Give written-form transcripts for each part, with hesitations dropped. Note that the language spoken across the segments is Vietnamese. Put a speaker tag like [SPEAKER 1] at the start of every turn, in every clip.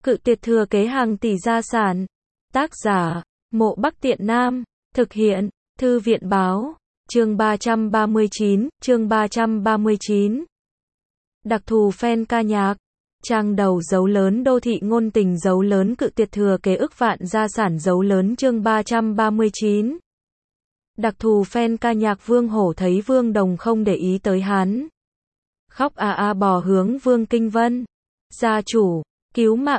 [SPEAKER 1] Cự tuyệt thừa kế hàng tỷ gia sản. Tác giả, Mộ Bắc Tiện Nam. Thực hiện, Thư viện báo. Chương 339, chương 339. Đặc thù fan ca nhạc. Trang đầu dấu lớn đô thị ngôn tình dấu lớn cự tuyệt thừa kế ức vạn gia sản dấu lớn chương 339. Đặc thù fan ca nhạc Vương Hổ thấy Vương Đồng không để ý tới hắn. Khóc bò hướng Vương Kinh Vân. Gia chủ, cứu mạng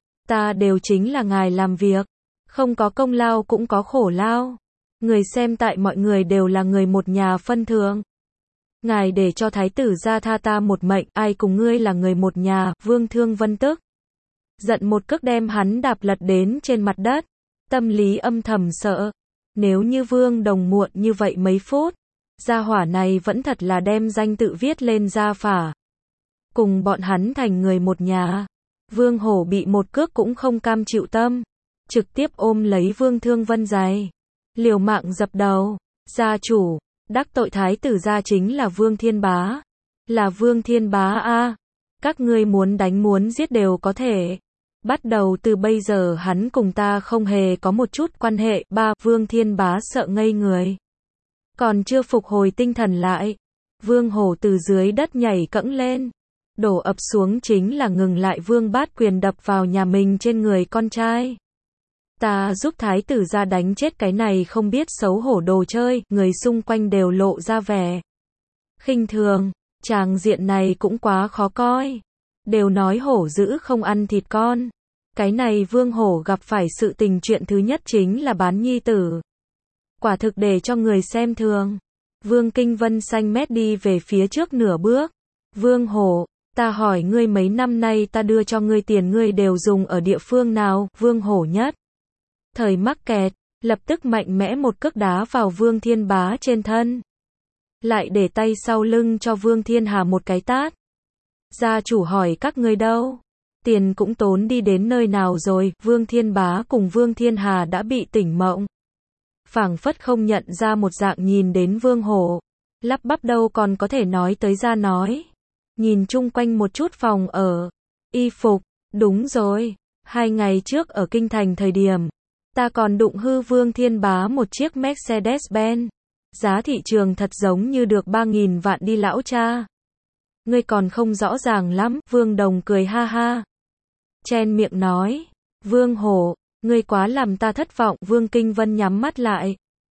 [SPEAKER 1] ta đều chính là ngài làm việc. Không có công lao cũng có khổ lao. Người xem tại mọi người đều là người một nhà phân thượng. Ngài để cho thái tử gia tha ta một mệnh, ai cùng ngươi là người một nhà, Vương Thương Vân tức. Giận một cước đem hắn đạp lật đến trên mặt đất. Tâm lý âm thầm sợ. Nếu như Vương Đồng muộn như vậy mấy phút, gia hỏa này vẫn thật là đem danh tự viết lên gia phả. Cùng bọn hắn thành người một nhà. Vương Hổ bị một cước cũng không cam chịu tâm. Trực tiếp ôm lấy Vương Thương Vân giày. Liều mạng dập đầu. Gia chủ, đắc tội thái tử gia chính là Vương Thiên Bá. Là Vương Thiên Bá Các ngươi muốn đánh muốn giết đều có thể. Bắt đầu từ bây giờ hắn cùng ta không hề có một chút quan hệ. Vương Thiên Bá sợ ngây người. Còn chưa phục hồi tinh thần lại. Vương Hổ từ dưới đất nhảy cẫng lên. Đổ ập xuống chính là ngừng lại Vương Bát Quyền đập vào nhà mình trên người con trai. Ta giúp thái tử gia đánh chết cái này không biết xấu hổ đồ chơi, người xung quanh đều lộ ra vẻ khinh thường, tràng diện này cũng quá khó coi. Đều nói hổ dữ không ăn thịt con. Cái này Vương Hổ gặp phải sự tình chuyện thứ nhất chính là bán nhi tử. Quả thực để cho người xem thường. Vương Kinh Vân xanh mét đi về phía trước nửa bước. Vương Hổ, ta hỏi ngươi mấy năm nay ta đưa cho ngươi tiền ngươi đều dùng ở địa phương nào? Vương Hổ nhất thời mắc kẹt, lập tức mạnh mẽ một cước đá vào Vương Thiên Bá trên thân. Lại để tay sau lưng cho Vương Thiên Hà một cái tát. Gia chủ hỏi các ngươi đâu? Tiền cũng tốn đi đến nơi nào rồi? Vương Thiên Bá cùng Vương Thiên Hà đã bị tỉnh mộng. Phảng phất không nhận ra một dạng nhìn đến Vương Hổ. Lắp bắp đâu còn có thể nói tới ra nói. Nhìn chung quanh một chút phòng ở. Y phục, đúng rồi. 2 ngày trước ở Kinh Thành thời điểm. Ta còn đụng hư Vương Thiên Bá một chiếc Mercedes-Benz. Giá thị trường thật giống như được 3.000 vạn đi lão cha. Ngươi còn không rõ ràng lắm. Vương Đồng cười ha ha. Chen miệng nói. Vương Hổ, ngươi quá làm ta thất vọng. Vương Kinh Vân nhắm mắt lại.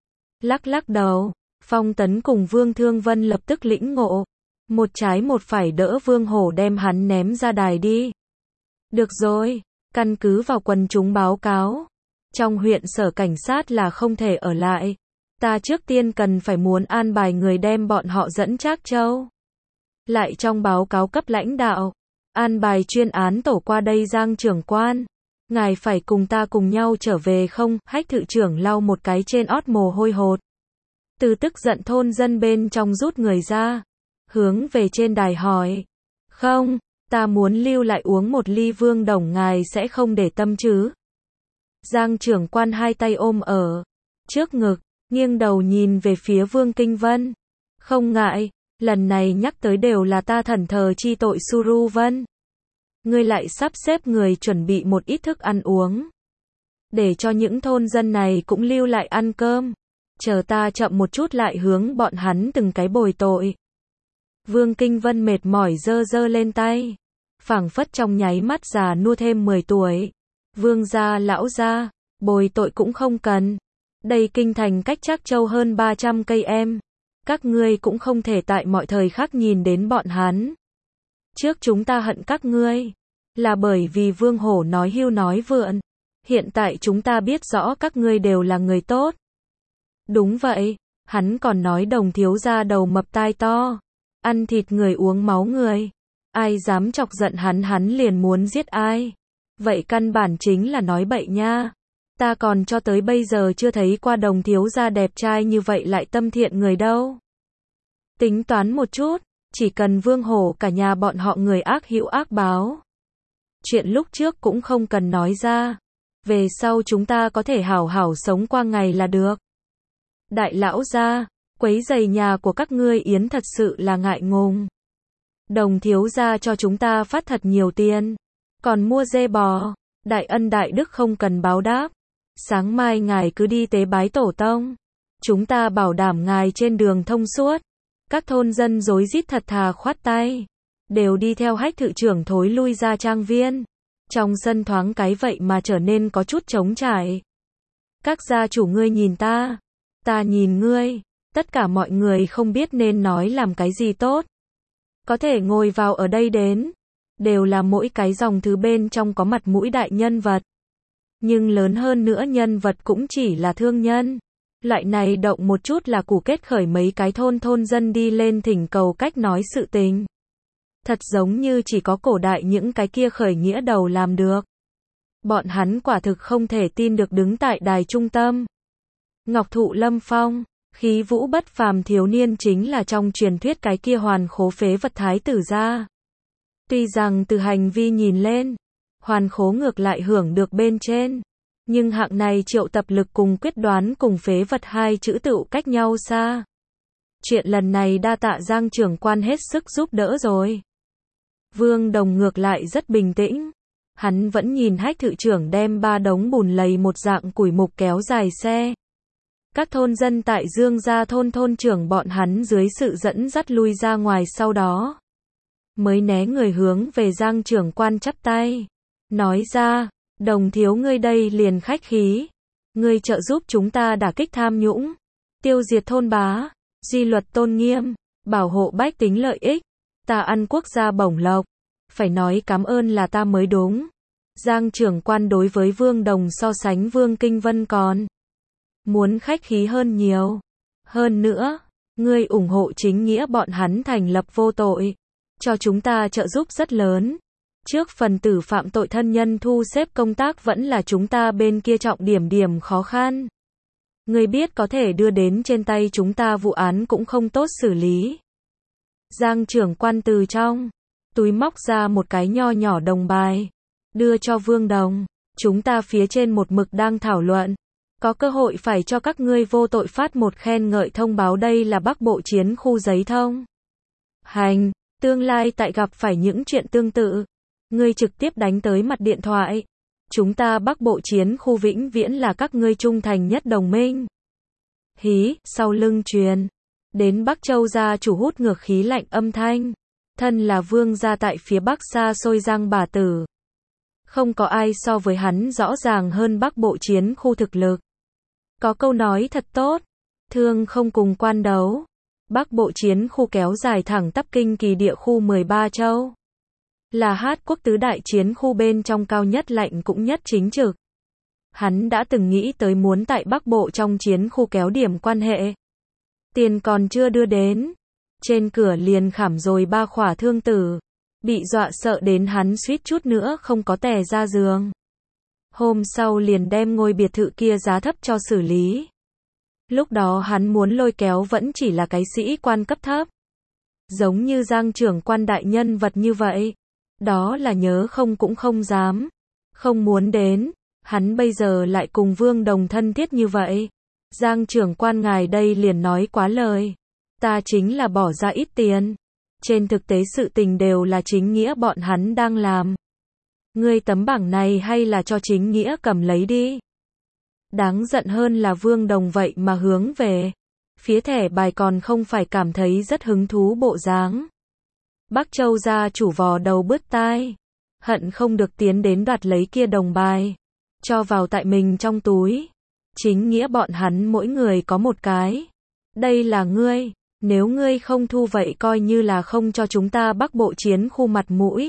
[SPEAKER 1] Lắc lắc đầu. Phong Tấn cùng Vương Thương Vân lập tức lĩnh ngộ. Một trái một phải đỡ Vương Hổ đem hắn ném ra đài đi. Được rồi, căn cứ vào quần chúng báo cáo. Trong huyện sở cảnh sát là không thể ở lại. Ta trước tiên cần phải muốn an bài người đem bọn họ dẫn Trác Châu. Lại trong báo cáo cấp lãnh đạo. An bài chuyên án tổ qua đây Giang trưởng quan. Ngài phải cùng ta cùng nhau trở về không? Hách thự trưởng lau một cái trên ót mồ hôi hột. Từ tức giận thôn dân bên trong rút người ra. Hướng về trên đài hỏi. Không, ta muốn lưu lại uống một ly. Vương Đồng ngài sẽ không để tâm chứ? Giang trưởng quan hai tay ôm ở trước ngực, nghiêng đầu nhìn về phía Vương Kinh Vân. Không ngại, lần này nhắc tới đều là ta thẩn thờ chi tội Suru Vân. Ngươi lại sắp xếp người chuẩn bị một ít thức ăn uống. Để cho những thôn dân này cũng lưu lại ăn cơm. Chờ ta chậm một chút lại hướng bọn hắn từng cái bồi tội. Vương Kinh Vân mệt mỏi giơ lên tay. Phảng phất trong nháy mắt già nua thêm 10 tuổi. Vương gia lão gia, bồi tội cũng không cần. Đây Kinh Thành cách Trác Châu hơn 300 cây em. Các ngươi cũng không thể tại mọi thời khắc nhìn đến bọn hắn. Trước chúng ta hận các ngươi. Là bởi vì Vương Hổ nói hưu nói vượn. Hiện tại chúng ta biết rõ các ngươi đều là người tốt. Đúng vậy, hắn còn nói Đồng thiếu gia đầu mập tai to. Ăn thịt người uống máu người. Ai dám chọc giận hắn liền muốn giết ai. Vậy căn bản chính là nói bậy nha. Ta còn cho tới bây giờ chưa thấy qua Đồng thiếu gia đẹp trai như vậy lại tâm thiện người đâu. Tính toán một chút, chỉ cần Vương Hổ cả nhà bọn họ người ác hữu ác báo. Chuyện lúc trước cũng không cần nói ra. Về sau chúng ta có thể hảo hảo sống qua ngày là được. Đại lão gia, quấy rầy nhà của các ngươi yến thật sự là ngại ngùng. Đồng thiếu gia cho chúng ta phát thật nhiều tiền. còn mua dê bò, đại ân đại đức không cần báo đáp. Sáng mai ngài cứ đi tế bái tổ tông. Chúng ta bảo đảm ngài trên đường thông suốt. Các thôn dân rối rít thật thà khoát tay. Đều đi theo Hách thự trưởng thối lui ra trang viên. Trong sân thoáng cái vậy mà trở nên có chút trống trải. Các gia chủ ngươi nhìn ta nhìn ngươi. Tất cả mọi người không biết nên nói làm cái gì tốt. Có thể ngồi vào ở đây đến. Đều là mỗi cái dòng thứ bên trong có mặt mũi đại nhân vật. Nhưng lớn hơn nữa nhân vật cũng chỉ là thương nhân. Loại này động một chút là củ kết khởi mấy cái thôn dân đi lên thỉnh cầu cách nói sự tình. Thật giống như chỉ có cổ đại những cái kia khởi nghĩa đầu làm được. Bọn hắn quả thực không thể tin được đứng tại đài trung tâm. Ngọc thụ lâm phong, khí vũ bất phàm thiếu niên chính là trong truyền thuyết cái kia hoàn khố phế vật thái tử gia. Tuy rằng từ hành vi nhìn lên, hoàn khố ngược lại hưởng được bên trên. Nhưng hạng này triệu tập lực cùng quyết đoán cùng phế vật hai chữ tựu cách nhau xa. Chuyện lần này đa tạ Giang trưởng quan hết sức giúp đỡ rồi. Vương Đồng ngược lại rất bình tĩnh. Hắn vẫn nhìn Hách thự trưởng đem 3 đống bùn lầy một dạng củi mục kéo dài xe. Các thôn dân tại Dương gia thôn trưởng bọn hắn dưới sự dẫn dắt lui ra ngoài sau đó. Mới né người hướng về Giang trưởng quan chắp tay. Nói ra, Đồng thiếu ngươi đây liền khách khí. Ngươi trợ giúp chúng ta đả kích tham nhũng. Tiêu diệt thôn bá. Duy luật tôn nghiêm. Bảo hộ bách tính lợi ích. Ta ăn quốc gia bổng lộc. Phải nói cảm ơn là ta mới đúng. Giang trưởng quan đối với Vương Đồng so sánh Vương Kinh Vân còn muốn khách khí hơn nhiều. Hơn nữa, ngươi ủng hộ chính nghĩa bọn hắn thành lập vô tội. Cho chúng ta trợ giúp rất lớn. Trước phần tử phạm tội thân nhân thu xếp công tác vẫn là chúng ta bên kia trọng điểm khó khăn. Ngươi biết có thể đưa đến trên tay chúng ta vụ án cũng không tốt xử lý. Giang trưởng quan từ trong túi móc ra một cái nho nhỏ đồng bài. Đưa cho Vương Đồng. Chúng ta phía trên một mực đang thảo luận. Có cơ hội phải cho các ngươi vô tội phát một khen ngợi thông báo đây là Bắc Bộ chiến khu giấy thông. Hành, tương lai tại gặp phải những chuyện tương tự. Ngươi trực tiếp đánh tới mặt điện thoại. Chúng ta Bắc Bộ chiến khu vĩnh viễn là các ngươi trung thành nhất đồng minh. Hí, sau lưng truyền. Đến Bắc Châu gia chủ hút ngược khí lạnh âm thanh. Thân là vương gia tại phía Bắc xa xôi Giang bà tử. Không có ai so với hắn rõ ràng hơn Bắc Bộ chiến khu thực lực. Có câu nói thật tốt. Thương không cùng quan đấu. Bắc Bộ chiến khu kéo dài thẳng tắp kinh kỳ địa khu 13 châu. Là hát quốc tứ đại chiến khu bên trong cao nhất lạnh cũng nhất chính trực. Hắn đã từng nghĩ tới muốn tại Bắc Bộ trong chiến khu kéo điểm quan hệ. Tiền còn chưa đưa đến. Trên cửa liền khảm rồi 3 khỏa thương tử. Bị dọa sợ đến hắn suýt chút nữa không có tè ra giường. Hôm sau liền đem ngôi biệt thự kia giá thấp cho xử lý. Lúc đó hắn muốn lôi kéo vẫn chỉ là cái sĩ quan cấp thấp. Giống như Giang trưởng quan đại nhân vật như vậy. Đó là nhớ không cũng không dám. Không muốn đến. Hắn bây giờ lại cùng Vương Đồng thân thiết như vậy. Giang trưởng quan ngài đây liền nói quá lời. Ta chính là bỏ ra ít tiền. Trên thực tế sự tình đều là chính nghĩa bọn hắn đang làm. Ngươi tấm bảng này hay là cho chính nghĩa cầm lấy đi. Đáng giận hơn là Vương Đồng vậy mà hướng về. Phía thẻ bài còn không phải cảm thấy rất hứng thú bộ dáng. Bắc Châu gia chủ vò đầu bứt tai. Hận không được tiến đến đoạt lấy kia đồng bài. Cho vào tại mình trong túi. Chính nghĩa bọn hắn mỗi người có một cái. Đây là ngươi. Nếu ngươi không thu vậy coi như là không cho chúng ta Bắc Bộ chiến khu mặt mũi.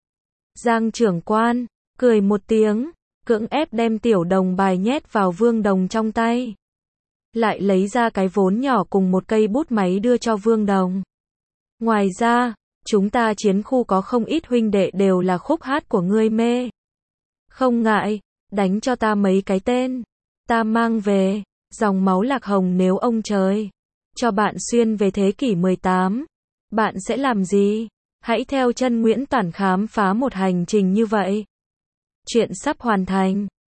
[SPEAKER 1] Giang trưởng quan, cười một tiếng, cưỡng ép đem tiểu đồng bài nhét vào Vương Đồng trong tay. Lại lấy ra cái vốn nhỏ cùng một cây bút máy đưa cho Vương Đồng. Ngoài ra, chúng ta chiến khu có không ít huynh đệ đều là khúc hát của ngươi mê. Không ngại, đánh cho ta mấy cái tên. Ta mang về, dòng máu lạc hồng nếu ông trời. Cho bạn xuyên về thế kỷ 18. Bạn sẽ làm gì? Hãy theo chân Nguyễn Toản khám phá một hành trình như vậy. Chuyện sắp hoàn thành.